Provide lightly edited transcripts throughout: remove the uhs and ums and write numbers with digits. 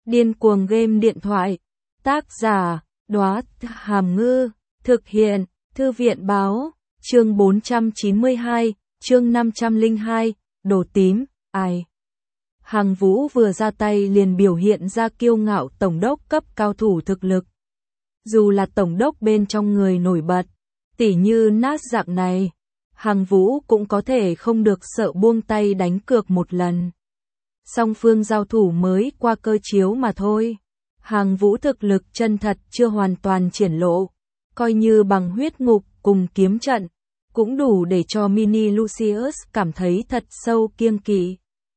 Điên cuồng game điện thoại. Tác giả, Đóa Hàm Ngư. Thực hiện, Thư viện báo. Chương 492, chương 502, đồ tím, ai. Hằng Vũ vừa ra tay liền biểu hiện ra kiêu ngạo tổng đốc cấp cao thủ thực lực. Dù là tổng đốc bên trong người nổi bật, tỉ như Nát dạng này, Hằng Vũ cũng có thể không được sợ buông tay đánh cược một lần. Song phương giao thủ mới qua cơ chiếu mà thôi. Hằng Vũ thực lực chân thật chưa hoàn toàn triển lộ, coi như bằng huyết ngục cùng kiếm trận, cũng đủ để cho Mini Lucius cảm thấy thật sâu kiêng kỵ.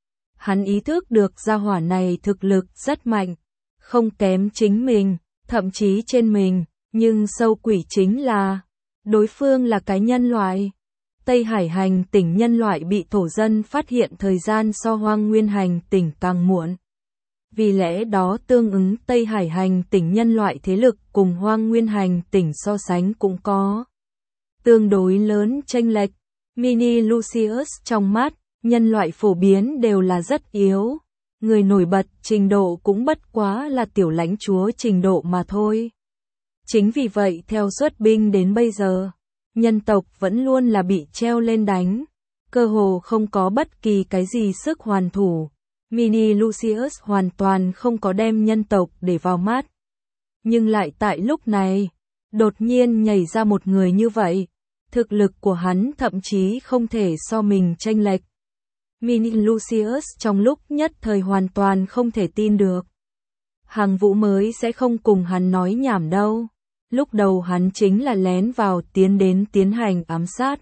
Hắn ý thức được gia hỏa này thực lực rất mạnh, không kém chính mình, thậm chí trên mình, nhưng sâu quỷ chính là, đối phương là cái nhân loại. Tây Hải hành tỉnh nhân loại bị thổ dân phát hiện thời gian so Hoang Nguyên hành tỉnh càng muộn. Vì lẽ đó tương ứng Tây Hải hành tỉnh nhân loại thế lực cùng Hoang Nguyên hành tỉnh so sánh cũng có tương đối lớn chênh lệch. Mini Lucius trong mắt, nhân loại phổ biến đều là rất yếu. Người nổi bật trình độ cũng bất quá là tiểu lãnh chúa trình độ mà thôi. Chính vì vậy theo xuất binh đến bây giờ, nhân tộc vẫn luôn là bị treo lên đánh, cơ hồ không có bất kỳ cái gì sức hoàn thủ. Mini Lucius hoàn toàn không có đem nhân tộc để vào mắt. Nhưng lại tại lúc này, đột nhiên nhảy ra một người như vậy, thực lực của hắn thậm chí không thể so mình chênh lệch. Mini Lucius trong lúc nhất thời hoàn toàn không thể tin được. Hằng Vũ mới sẽ không cùng hắn nói nhảm đâu. Lúc đầu hắn chính là lén vào tiến đến tiến hành ám sát.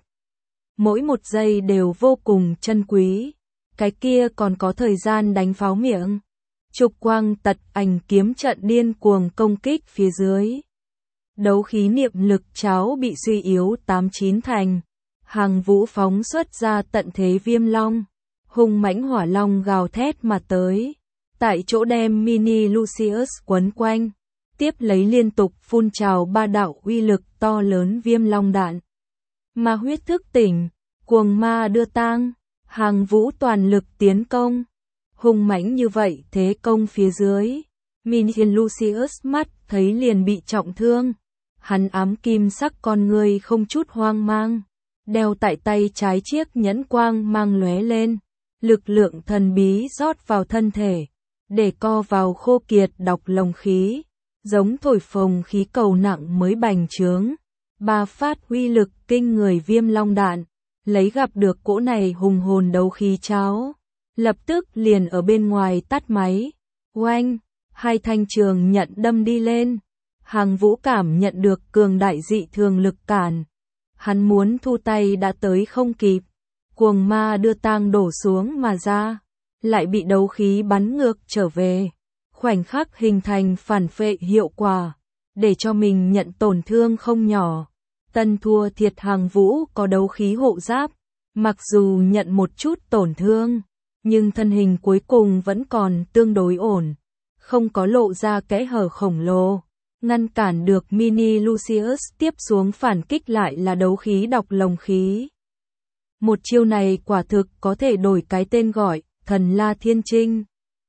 Mỗi một giây đều vô cùng chân quý. Cái kia còn có thời gian đánh pháo miệng. Trục quang tật ảnh kiếm trận điên cuồng công kích phía dưới. Đấu khí niệm lực cháo bị suy yếu 8-9 thành. Hằng Vũ phóng xuất ra tận thế viêm long. Hung mãnh hỏa long gào thét mà tới. Tại chỗ đem Mini Lucius quấn quanh. Tiếp lấy liên tục phun trào ba đạo uy lực to lớn viêm long đạn. Ma huyết thức tỉnh, cuồng ma đưa tang, Hằng Vũ toàn lực tiến công. Hung mãnh như vậy thế công phía dưới. Mini Lucius mắt thấy liền bị trọng thương. Hắn ám kim sắc con người không chút hoang mang. Đeo tại tay trái chiếc nhẫn quang mang lóe lên. Lực lượng thần bí rót vào thân thể. Để co vào khô kiệt độc lồng khí. Giống thổi phồng khí cầu nặng mới bành trướng. Ba phát uy lực kinh người viêm long đạn. Lấy gặp được cỗ này hùng hồn đấu khí cháo. Lập tức liền ở bên ngoài tắt máy. Oanh, hai thanh trường nhận đâm đi lên. Hằng Vũ cảm nhận được cường đại dị thường lực cản. Hắn muốn thu tay đã tới không kịp. Cuồng ma đưa tang đổ xuống mà ra. Lại bị đấu khí bắn ngược trở về. Khoảnh khắc hình thành phản phệ hiệu quả. Để cho mình nhận tổn thương không nhỏ. Tân thua thiệt Hằng Vũ có đấu khí hộ giáp. Mặc dù nhận một chút tổn thương. Nhưng thân hình cuối cùng vẫn còn tương đối ổn. Không có lộ ra kẽ hở khổng lồ. Ngăn cản được Mini Lucius tiếp xuống phản kích lại là đấu khí độc lồng khí. Một chiêu này quả thực có thể đổi cái tên gọi, Thần La Thiên Trinh.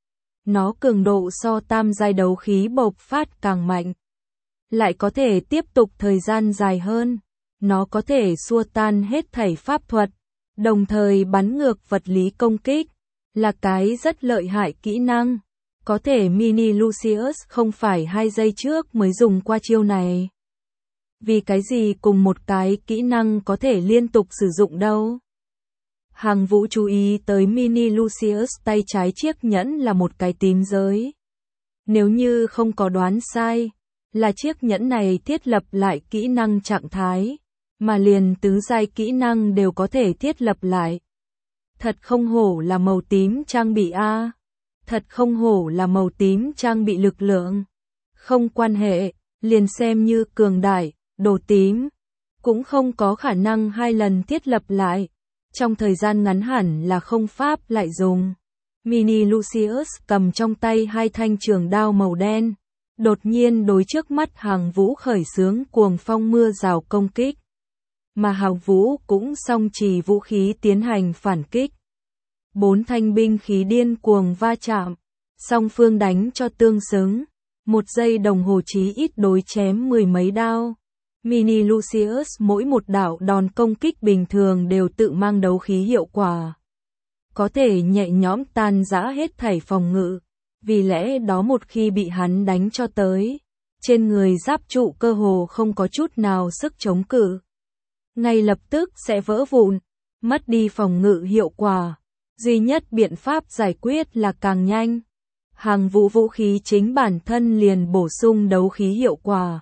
Nó cường độ so tam giai đấu khí bộc phát càng mạnh. Lại có thể tiếp tục thời gian dài hơn. Nó có thể xua tan hết thảy pháp thuật. Đồng thời bắn ngược vật lý công kích. Là cái rất lợi hại kỹ năng. Có thể Mini Lucius không phải 2 giây trước mới dùng qua chiêu này. Vì cái gì cùng một cái kỹ năng có thể liên tục sử dụng đâu? Hằng Vũ chú ý tới Mini Lucius tay trái chiếc nhẫn là một cái tím giới. Nếu như không có đoán sai, là chiếc nhẫn này thiết lập lại kỹ năng trạng thái, mà liền tứ giai kỹ năng đều có thể thiết lập lại. Thật không hổ là màu tím trang bị a. Thật không hổ là màu tím trang bị lực lượng. Không quan hệ, liền xem như cường đại, đồ tím. Cũng không có khả năng 2 lần thiết lập lại. Trong thời gian ngắn hẳn là không pháp lại dùng. Mini Lucius cầm trong tay 2 thanh trường đao màu đen. Đột nhiên đối trước mắt Hằng Vũ khởi xướng cuồng phong mưa rào công kích. Mà Hằng Vũ cũng song trì vũ khí tiến hành phản kích. 4 thanh binh khí điên cuồng va chạm. Song phương đánh cho tương xứng. 1 giây đồng hồ chí ít đối chém 10 mấy đao. Mini Lucius mỗi một đạo đòn công kích bình thường đều tự mang đấu khí hiệu quả. Có thể nhẹ nhõm tan rã hết thảy phòng ngự. Vì lẽ đó một khi bị hắn đánh cho tới, trên người giáp trụ cơ hồ không có chút nào sức chống cự. Ngay lập tức sẽ vỡ vụn, mất đi phòng ngự hiệu quả. Duy nhất biện pháp giải quyết là càng nhanh. Hàng vũ vũ khí chính bản thân liền bổ sung đấu khí hiệu quả.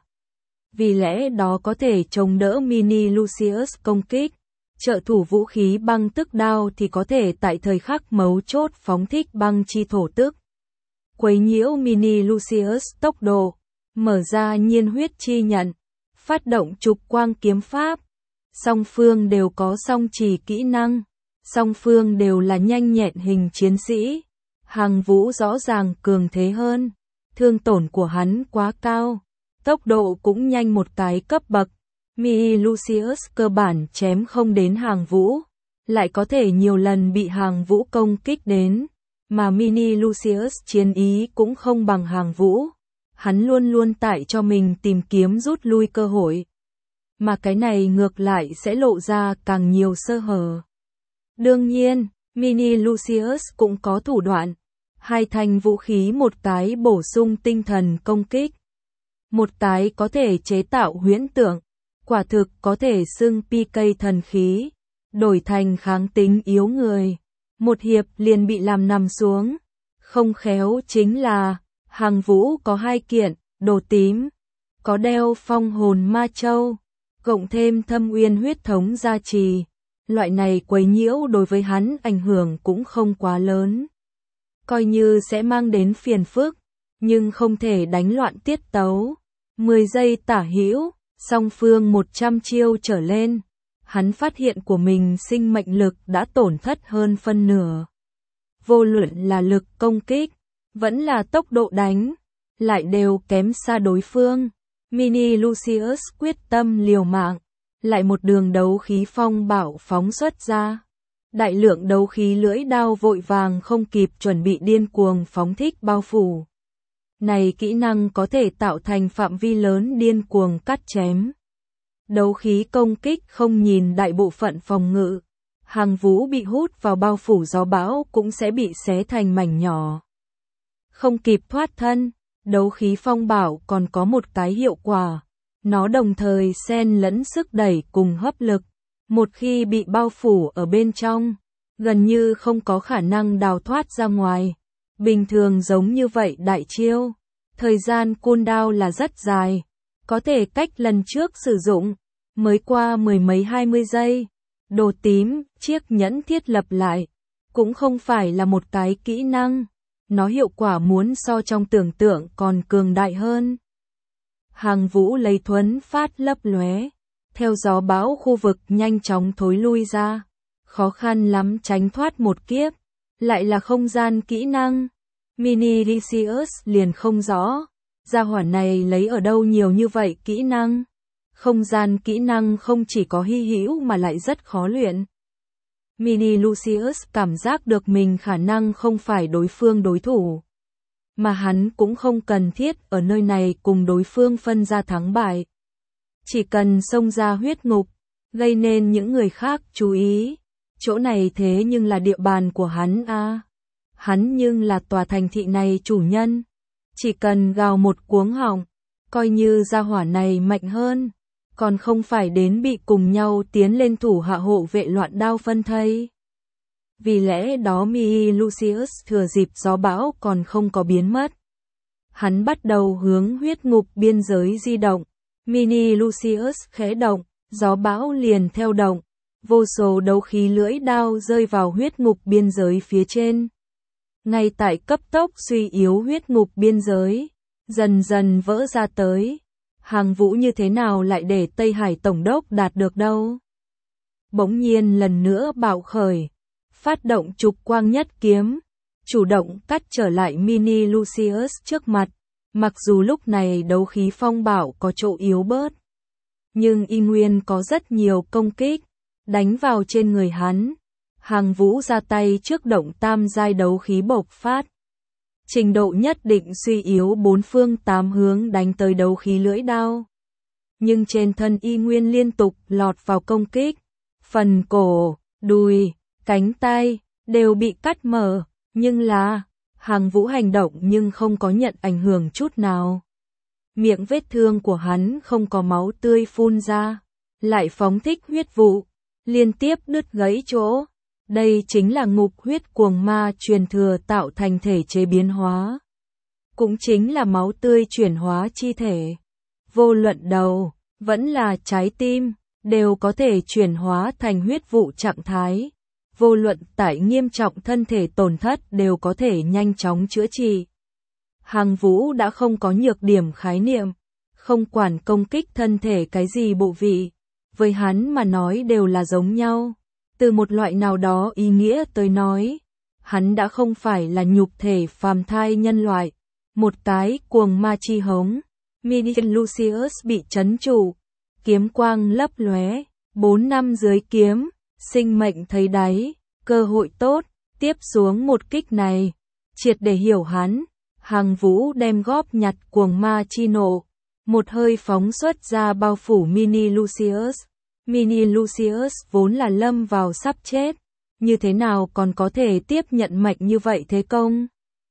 Vì lẽ đó có thể chống đỡ Mini Lucius công kích. Trợ thủ vũ khí băng tức đao thì có thể tại thời khắc mấu chốt phóng thích băng chi thổ tức. Quấy nhiễu Mini Lucius tốc độ, mở ra nhiên huyết chi nhận, phát động trục quang kiếm pháp. Song phương đều có song trì kỹ năng, song phương đều là nhanh nhẹn hình chiến sĩ. Hàng vũ rõ ràng cường thế hơn, thương tổn của hắn quá cao, tốc độ cũng nhanh một cái cấp bậc. Mini Lucius cơ bản chém không đến hàng vũ, lại có thể nhiều lần bị hàng vũ công kích đến, mà Mini Lucius chiến ý cũng không bằng hàng vũ. Hắn luôn luôn tại cho mình tìm kiếm rút lui cơ hội, mà cái này ngược lại sẽ lộ ra càng nhiều sơ hở. Đương nhiên, Mini Lucius cũng có thủ đoạn. 2 thanh vũ khí, một cái bổ sung tinh thần công kích, một cái có thể chế tạo huyễn tượng, quả thực có thể xưng PK thần khí, đổi thành kháng tính yếu người. Một hiệp liền bị làm nằm xuống. Không khéo chính là, hàng vũ có 2 kiện, đồ tím, có đeo phong hồn ma châu, cộng thêm thâm uyên huyết thống gia trì. Loại này quấy nhiễu đối với hắn ảnh hưởng cũng không quá lớn. Coi như sẽ mang đến phiền phức, nhưng không thể đánh loạn tiết tấu. 10 giây tả hữu, song phương 100 chiêu trở lên. Hắn phát hiện của mình sinh mệnh lực đã tổn thất hơn phân nửa. Vô luận là lực công kích, vẫn là tốc độ đánh, lại đều kém xa đối phương. Mini Lucius quyết tâm liều mạng, lại một đường đấu khí phong bạo phóng xuất ra. Đại lượng đấu khí lưỡi đao vội vàng không kịp chuẩn bị điên cuồng phóng thích bao phủ. Này kỹ năng có thể tạo thành phạm vi lớn điên cuồng cắt chém. Đấu khí công kích không nhìn đại bộ phận phòng ngự. Hàng vũ bị hút vào bao phủ gió bão cũng sẽ bị xé thành mảnh nhỏ. Không kịp thoát thân, đấu khí phong bạo còn có một cái hiệu quả. Nó đồng thời xen lẫn sức đẩy cùng hấp lực. Một khi bị bao phủ ở bên trong, gần như không có khả năng đào thoát ra ngoài. Bình thường giống như vậy đại chiêu, thời gian cooldown là rất dài, có thể cách lần trước sử dụng, mới qua 10 mấy 20 giây. Đồ tím, chiếc nhẫn thiết lập lại, cũng không phải là một cái kỹ năng, nó hiệu quả muốn so trong tưởng tượng còn cường đại hơn. Hàng vũ lấy thuấn phát lấp lóe, theo gió bão khu vực nhanh chóng thối lui ra, khó khăn lắm tránh thoát một kiếp, lại là không gian kỹ năng. Mini Lucius liền không rõ, gia hỏa này lấy ở đâu nhiều như vậy kỹ năng. Không gian kỹ năng không chỉ có hy hữu mà lại rất khó luyện. Mini Lucius cảm giác được mình khả năng không phải đối phương đối thủ, mà hắn cũng không cần thiết ở nơi này cùng đối phương phân ra thắng bại. Chỉ cần xông ra huyết ngục, gây nên những người khác chú ý. Chỗ này thế nhưng là địa bàn của hắn à. Hắn nhưng là tòa thành thị này chủ nhân. Chỉ cần gào một cuống họng, coi như gia hỏa này mạnh hơn, còn không phải đến bị cùng nhau tiến lên thủ hạ hộ vệ loạn đao phân thây. Vì lẽ đó Mini Lucius thừa dịp gió bão còn không có biến mất. Hắn bắt đầu hướng huyết ngục biên giới di động. Mini Lucius khẽ động, gió bão liền theo động. Vô số đấu khí lưỡi đao rơi vào huyết ngục biên giới phía trên. Ngay tại cấp tốc suy yếu huyết ngục biên giới, dần dần vỡ ra tới. Hàng vũ như thế nào lại để Tây Hải Tổng đốc đạt được đâu? Bỗng nhiên lần nữa bạo khởi, phát động trục quang nhất kiếm, chủ động cắt trở lại Mini Lucius trước mặt. Mặc dù lúc này đấu khí phong bạo có chỗ yếu bớt, nhưng y nguyên có rất nhiều công kích, đánh vào trên người hắn. Hàng vũ ra tay trước động tam giai đấu khí bộc phát. trình độ nhất định suy yếu bốn phương tám hướng đánh tới đấu khí lưỡi đao. Nhưng trên thân y nguyên liên tục lọt vào công kích, phần cổ, đùi, cánh tay đều bị cắt mở, nhưng là Hằng Vũ hành động nhưng không có nhận ảnh hưởng chút nào. Miệng vết thương của hắn không có máu tươi phun ra, lại phóng thích huyết vụ, liên tiếp đứt gãy chỗ. Đây chính là ngục huyết cuồng ma truyền thừa tạo thành thể chế biến hóa. Cũng chính là máu tươi chuyển hóa chi thể. Vô luận đầu, vẫn là trái tim, đều có thể chuyển hóa thành huyết vụ trạng thái. Vô luận tại nghiêm trọng thân thể tổn thất đều có thể nhanh chóng chữa trị. Hằng Vũ đã không có nhược điểm khái niệm, không quản công kích thân thể cái gì bộ vị, với hắn mà nói đều là giống nhau. Từ một loại nào đó ý nghĩa tới nói, hắn đã không phải là nhục thể phàm thai nhân loại, một cái cuồng ma chi hống. Mini Lucius bị trấn trụ, kiếm quang lấp lóe, 4 năm dưới kiếm, sinh mệnh thấy đáy, cơ hội tốt, tiếp xuống một kích này, triệt để hiểu hắn. Hằng Vũ đem góp nhặt cuồng ma chi nộ, một hơi phóng xuất ra bao phủ Mini Lucius. Mini Lucius vốn là lâm vào sắp chết, như thế nào còn có thể tiếp nhận mệnh như vậy thế công?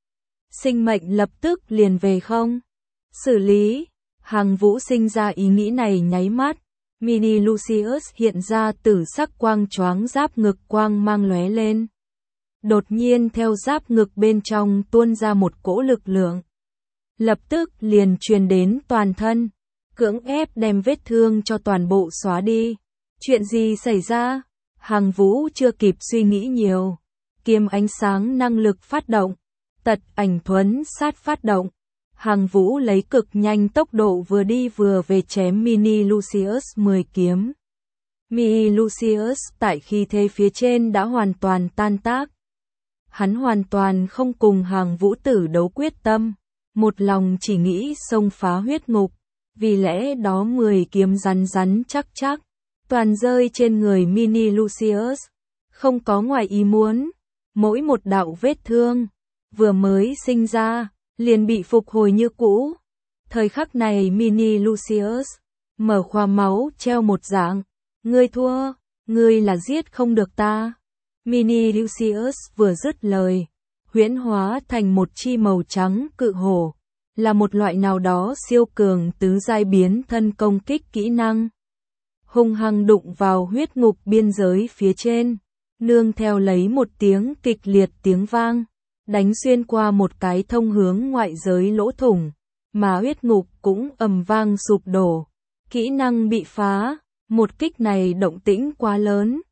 Sinh mệnh lập tức liền về không? Xử lý, Hằng Vũ sinh ra ý nghĩ này nháy mắt, Mini Lucius hiện ra tử sắc quang choáng giáp ngực quang mang lóe lên. Đột nhiên theo giáp ngực bên trong tuôn ra một cỗ lực lượng. Lập tức liền truyền đến toàn thân, cưỡng ép đem vết thương cho toàn bộ xóa đi. Chuyện gì xảy ra? Hằng Vũ chưa kịp suy nghĩ nhiều. Kiếm ánh sáng năng lực phát động, tật ảnh thuấn sát phát động. Hằng Vũ lấy cực nhanh tốc độ vừa đi vừa về chém Mini Lucius 10 kiếm. Mini Lucius tại khi thế phía trên đã hoàn toàn tan tác. Hắn hoàn toàn không cùng Hằng Vũ tử đấu quyết tâm, một lòng chỉ nghĩ xông phá huyết ngục, vì lẽ đó 10 kiếm rắn rắn chắc chắc, toàn rơi trên người Mini Lucius, không có ngoài ý muốn, mỗi một đạo vết thương, vừa mới sinh ra, liền bị phục hồi như cũ. Thời khắc này Mini Lucius, mở khoa máu treo một dạng, ngươi thua, ngươi là giết không được ta. Mini Lucius vừa dứt lời, huyễn hóa thành một chi màu trắng cự hổ, là một loại nào đó siêu cường tứ giai biến thân công kích kỹ năng. Hung hăng đụng vào huyết ngục biên giới phía trên, nương theo lấy một tiếng kịch liệt tiếng vang, đánh xuyên qua một cái thông hướng ngoại giới lỗ thủng, mà huyết ngục cũng ầm vang sụp đổ. Kỹ năng bị phá, một kích này động tĩnh quá lớn,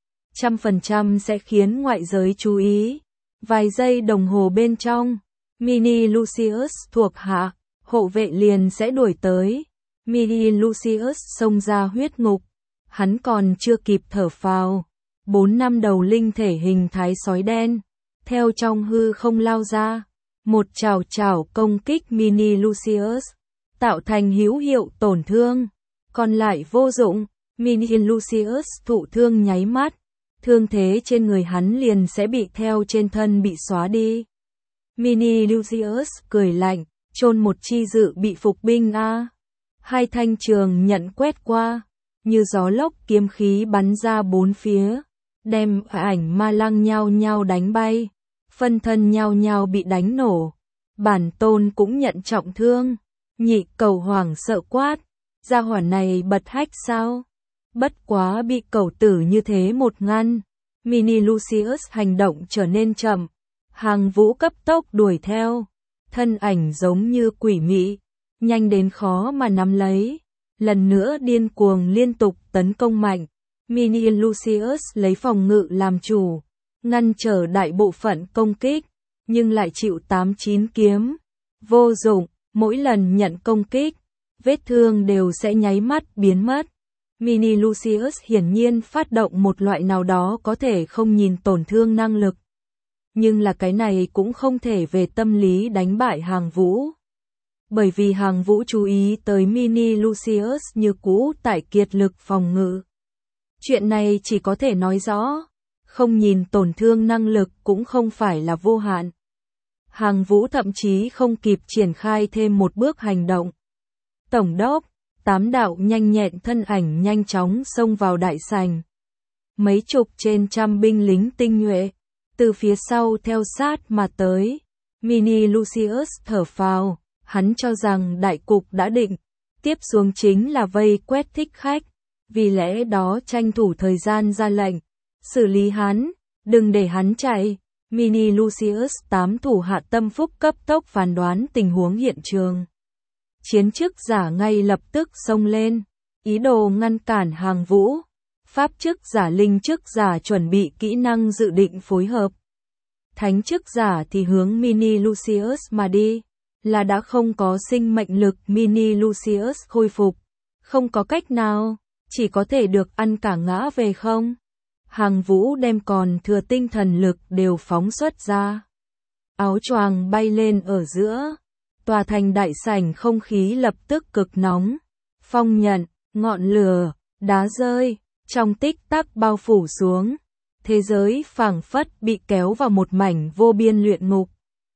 100% sẽ khiến ngoại giới chú ý. Vài giây đồng hồ bên trong, Mini Lucius thuộc hạ, hộ vệ liền sẽ đuổi tới. Mini Lucius xông ra huyết ngục, hắn còn chưa kịp thở phào, 4 năm đầu linh thể hình thái sói đen, theo trong hư không lao ra, một chảo chảo công kích Mini Lucius, tạo thành hữu hiệu tổn thương, còn lại vô dụng. Mini Lucius thụ thương nháy mắt, thương thế trên người hắn liền sẽ bị theo trên thân bị xóa đi. Mini Lucius cười lạnh, chôn một chi dự bị phục binh a. Hai thanh trường nhận quét qua, như gió lốc kiếm khí bắn ra bốn phía, đem ảnh ma lăng nhao nhao đánh bay, phân thân nhao nhao bị đánh nổ. Bản tôn cũng nhận trọng thương, nhị cầu hoảng sợ quát, gia hỏa này bật hách sao? Bất quá bị cẩu tử như thế một ngăn, Mini Lucius hành động trở nên chậm, Hằng Vũ cấp tốc đuổi theo, thân ảnh giống như quỷ mị, nhanh đến khó mà nắm lấy, lần nữa điên cuồng liên tục tấn công mạnh. Mini Lucius lấy phòng ngự làm chủ, ngăn trở đại bộ phận công kích, nhưng lại chịu 8-9 kiếm, vô dụng, mỗi lần nhận công kích, vết thương đều sẽ nháy mắt biến mất. Mini Lucius hiển nhiên phát động một loại nào đó có thể không nhìn tổn thương năng lực. Nhưng là cái này cũng không thể về tâm lý đánh bại Hằng Vũ. Bởi vì Hằng Vũ chú ý tới Mini Lucius như cũ tại kiệt lực phòng ngự. Chuyện này chỉ có thể nói rõ, không nhìn tổn thương năng lực cũng không phải là vô hạn. Hàng Vũ thậm chí không kịp triển khai thêm một bước hành động. Tổng đốc, 8 đạo nhanh nhẹn thân ảnh nhanh chóng xông vào đại sảnh. Mấy chục trên trăm binh lính tinh nhuệ, từ phía sau theo sát mà tới. Mini Lucius thở phào, hắn cho rằng đại cục đã định, tiếp xuống chính là vây quét thích khách, vì lẽ đó tranh thủ thời gian ra lệnh, xử lý hắn, đừng để hắn chạy. Mini Lucius 8 thủ hạ tâm phúc cấp tốc phán đoán tình huống hiện trường. Chiến chức giả ngay lập tức xông lên, ý đồ ngăn cản Hàng Vũ. Pháp chức giả linh chức giả chuẩn bị kỹ năng dự định phối hợp. Thánh chức giả thì hướng Mini Lucius mà đi, là đã không có sinh mệnh lực. Mini Lucius khôi phục, không có cách nào, chỉ có thể được ăn cả ngã về không. Hàng Vũ đem còn thừa tinh thần lực đều phóng xuất ra. Áo choàng bay lên ở giữa, tòa thành đại sảnh không khí lập tức cực nóng. Phong nhận, ngọn lửa, đá rơi, trong tích tắc bao phủ xuống. Thế giới phảng phất bị kéo vào một mảnh vô biên luyện ngục.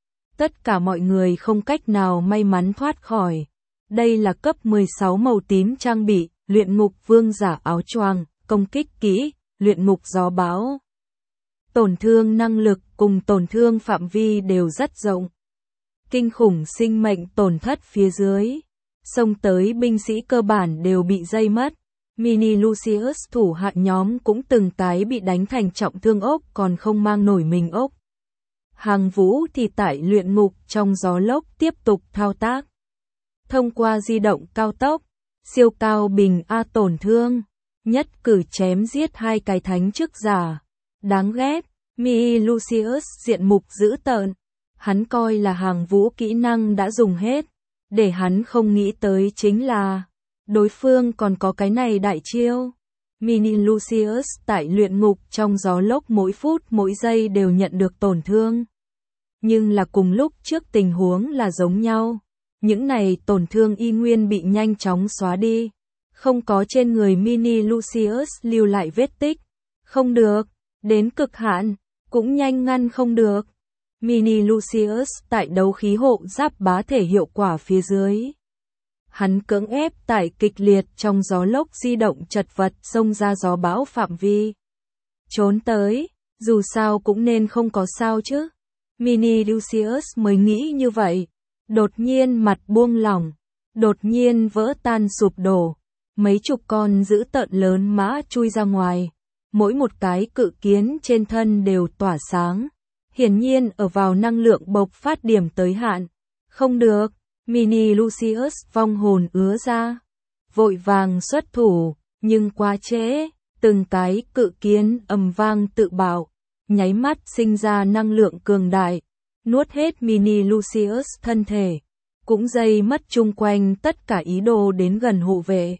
Tất cả mọi người không cách nào may mắn thoát khỏi. Đây là cấp 16 màu tím trang bị, luyện ngục vương giả áo choàng, công kích kỹ, luyện ngục gió bão. Tổn thương năng lực cùng tổn thương phạm vi đều rất rộng. Kinh khủng sinh mệnh tổn thất phía dưới. Xông tới binh sĩ cơ bản đều bị dây mất. Mini Lucius thủ hạ nhóm cũng từng cái bị đánh thành trọng thương ốc còn không mang nổi mình ốc. Hàng Vũ thì tại luyện ngục trong gió lốc tiếp tục thao tác. Thông qua di động cao tốc, siêu cao bình A tổn thương, nhất cử chém giết 2 cái thánh chức giả. Đáng ghét, Mini Lucius diện mục dữ tợn. Hắn coi là Hàng Vũ kỹ năng đã dùng hết. Để hắn không nghĩ tới chính là đối phương còn có cái này đại chiêu. Mini Lucius tại luyện ngục trong gió lốc mỗi phút mỗi giây đều nhận được tổn thương. Nhưng là cùng lúc trước tình huống là giống nhau. Những này tổn thương y nguyên bị nhanh chóng xóa đi. Không có trên người Mini Lucius lưu lại vết tích. Không được, đến cực hạn, cũng nhanh ngăn không được. Mini Lucius tại đấu khí hộ giáp bá thể hiệu quả phía dưới. Hắn cưỡng ép tại kịch liệt trong gió lốc di động chật vật xông ra gió bão phạm vi. Trốn tới, dù sao cũng nên không có sao chứ. Mini Lucius mới nghĩ như vậy. Đột nhiên mặt buông lỏng, đột nhiên vỡ tan sụp đổ. Mấy chục con dữ tợn lớn mã chui ra ngoài. Mỗi một cái cự kiến trên thân đều tỏa sáng. Hiển nhiên ở vào năng lượng bộc phát điểm tới hạn. Không được, Mini Lucius vong hồn ứa ra. Vội vàng xuất thủ, nhưng quá trễ, từng cái cự kiến ầm vang tự bạo, nháy mắt sinh ra năng lượng cường đại, nuốt hết Mini Lucius thân thể, cũng dây mất chung quanh tất cả ý đồ đến gần hộ vệ.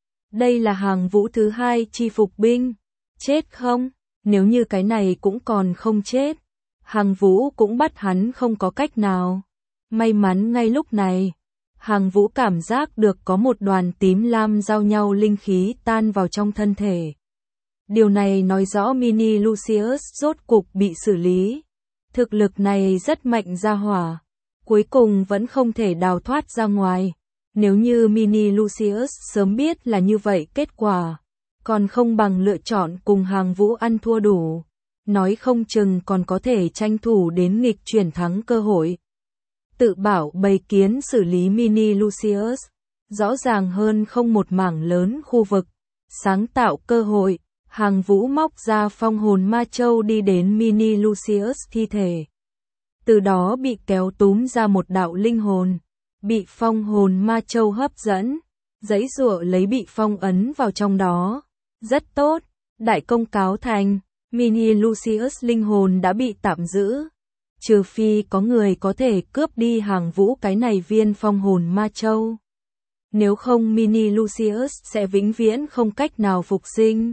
Đây là Hàng Vũ thứ 2 chi phục binh. Chết không? Nếu như cái này cũng còn không chết. Hàng Vũ cũng bắt hắn không có cách nào. May mắn ngay lúc này, Hàng Vũ cảm giác được có một đoàn tím lam giao nhau linh khí tan vào trong thân thể. Điều này nói rõ Mini Lucius rốt cục bị xử lý. Thực lực này rất mạnh ra hỏa. Cuối cùng vẫn không thể đào thoát ra ngoài. Nếu như Mini Lucius sớm biết là như vậy kết quả, còn không bằng lựa chọn cùng Hàng Vũ ăn thua đủ. Nói không chừng còn có thể tranh thủ đến nghịch chuyển thắng cơ hội. Tự bảo bầy kiến xử lý Mini Lucius, rõ ràng hơn không một mảng lớn khu vực. Sáng tạo cơ hội, Hàng Vũ móc ra phong hồn ma châu đi đến Mini Lucius thi thể. Từ đó bị kéo túm ra một đạo linh hồn, bị phong hồn ma châu hấp dẫn, giãy giụa lấy bị phong ấn vào trong đó. Rất tốt, đại công cáo thành. Mini Lucius linh hồn đã bị tạm giữ. Trừ phi có người có thể cướp đi Hàng Vũ cái này viên phong hồn ma châu. Nếu không Mini Lucius sẽ vĩnh viễn không cách nào phục sinh.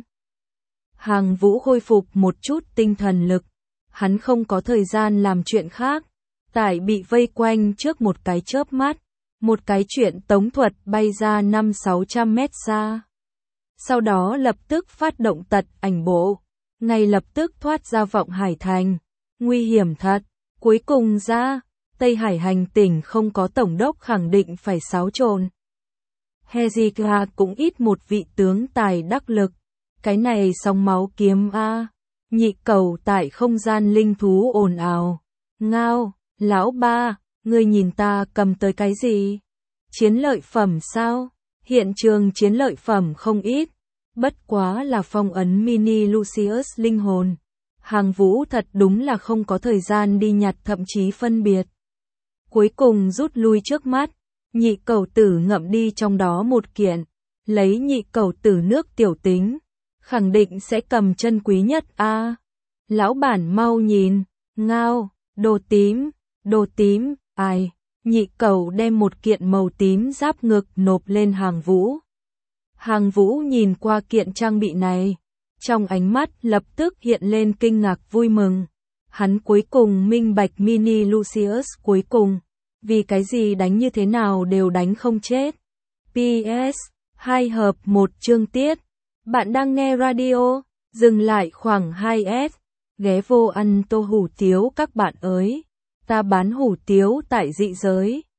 Hàng Vũ khôi phục một chút tinh thần lực. Hắn không có thời gian làm chuyện khác. Tại bị vây quanh trước một cái chớp mắt. Một cái chuyện tống thuật bay ra 500-600 mét xa. Sau đó lập tức phát động tật ảnh bộ. Ngay lập tức thoát ra vọng hải thành. Nguy hiểm thật. Cuối cùng ra, Tây Hải hành tỉnh không có tổng đốc khẳng định phải xáo trộn. Hezekiah cũng ít một vị tướng tài đắc lực. Cái này sóng máu kiếm a. Nhị Cẩu tại không gian linh thú ồn ào. Ngao, lão ba, ngươi nhìn ta cầm tới cái gì? Chiến lợi phẩm sao? Hiện trường chiến lợi phẩm không ít. Bất quá là phong ấn mini Lucius linh hồn. Hàng Vũ thật đúng là không có thời gian đi nhặt thậm chí phân biệt. Cuối cùng rút lui trước mắt. Nhị Cẩu tử ngậm đi trong đó một kiện. Lấy Nhị Cẩu tử nước tiểu tính. Khẳng định sẽ cầm chân quý nhất a. Lão bản mau nhìn. Ngao, đồ tím, ai. Nhị Cẩu đem một kiện màu tím giáp ngực nộp lên Hàng Vũ. Hàng Vũ nhìn qua kiện trang bị này. Trong ánh mắt lập tức hiện lên kinh ngạc vui mừng. Hắn cuối cùng minh bạch mini Lucius cuối cùng. Vì cái gì đánh như thế nào đều đánh không chết. PS 2 hợp 1 chương tiết. Bạn đang nghe radio, dừng lại khoảng 2S. Ghé vô ăn tô hủ tiếu các bạn ơi. Ta bán hủ tiếu tại dị giới.